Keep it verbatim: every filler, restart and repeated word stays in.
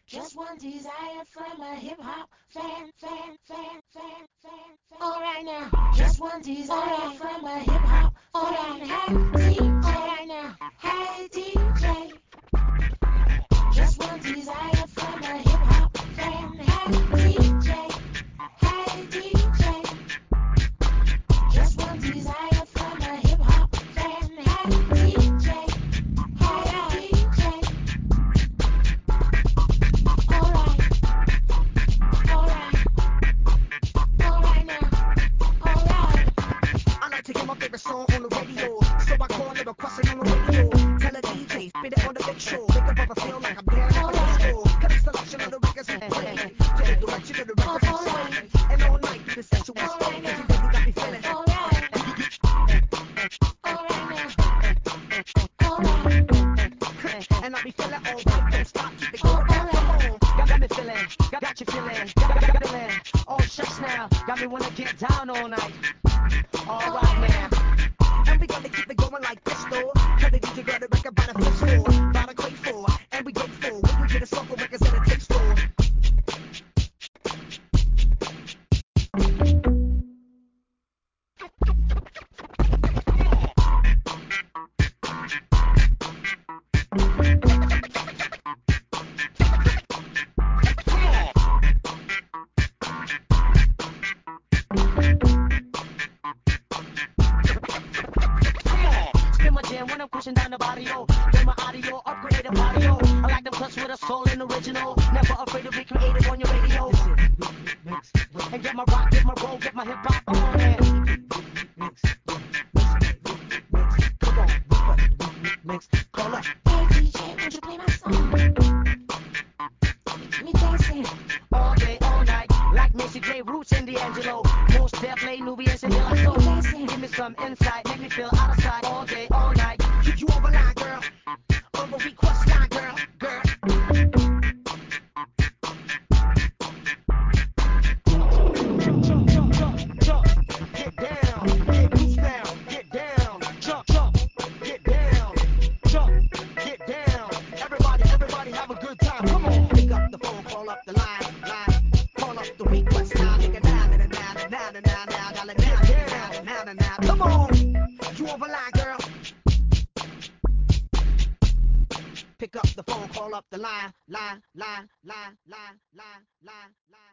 Just one desire from a hip hop fan, fan, fan, fan, fan, fan. All right now. Just one desire from a hip hop fan. Hey D J. All right now. Hey D J. Just one desire from a hip hop fan. Hey D J. Hey D J. Just one desire from a hip hop fan. Hey D J. Hey D J. All right. All right. All right now. All right. I like to get my favorite song on the radio, so I call it a question on the radio. Tell the D J, spit it on the big show, make a brother feel like I'm down at the disco. Cut a selection of the records and play to the direction of the record and sway. And all night through the sensual sway, cause you know you got me feeling. All right. All right now. All right. And I be feeling all right, don't stop, keep it going now, come on. Got, got me feeling, got, got you feeling, got, got, got feeling. All shucks now, got me wanna get down all night. All right now. And we gonna keep it going like this though. Cause the D J got a record by the flip store, by the crate for, and we grateful when you get a song for records at a tape store. When I'm pushing down the barrio, then my audio, upgrade the audio. I like them cuts with a soul and original. Never afraid to be creative on your radio. And get my rock, get my roll, get my hip hop on it. Come on, mix, call up. Hey D J, won't you play my song? Get me dancing. All day, all night, like Macy J, Roots, and D'Angelo. Most definitely, Nubians and Dilla. So give me some insight, make me feel out of sight. All day, all night. You over line, girl. Over request line, girl. Girl. Jump, jump, jump, jump, jump. Get down. Get loose now. Get down. Jump, jump. Get down. Jump. Get down. Everybody, everybody have a good time. Come on. Pick up the phone, call up the line, line. Call up the request line. Nigga, now, now, now, now, now, now, now, now, now, now, now, now. Come on. You over line, girl. Pick up the phone, call up the line, line, line, line, line, line, line, line.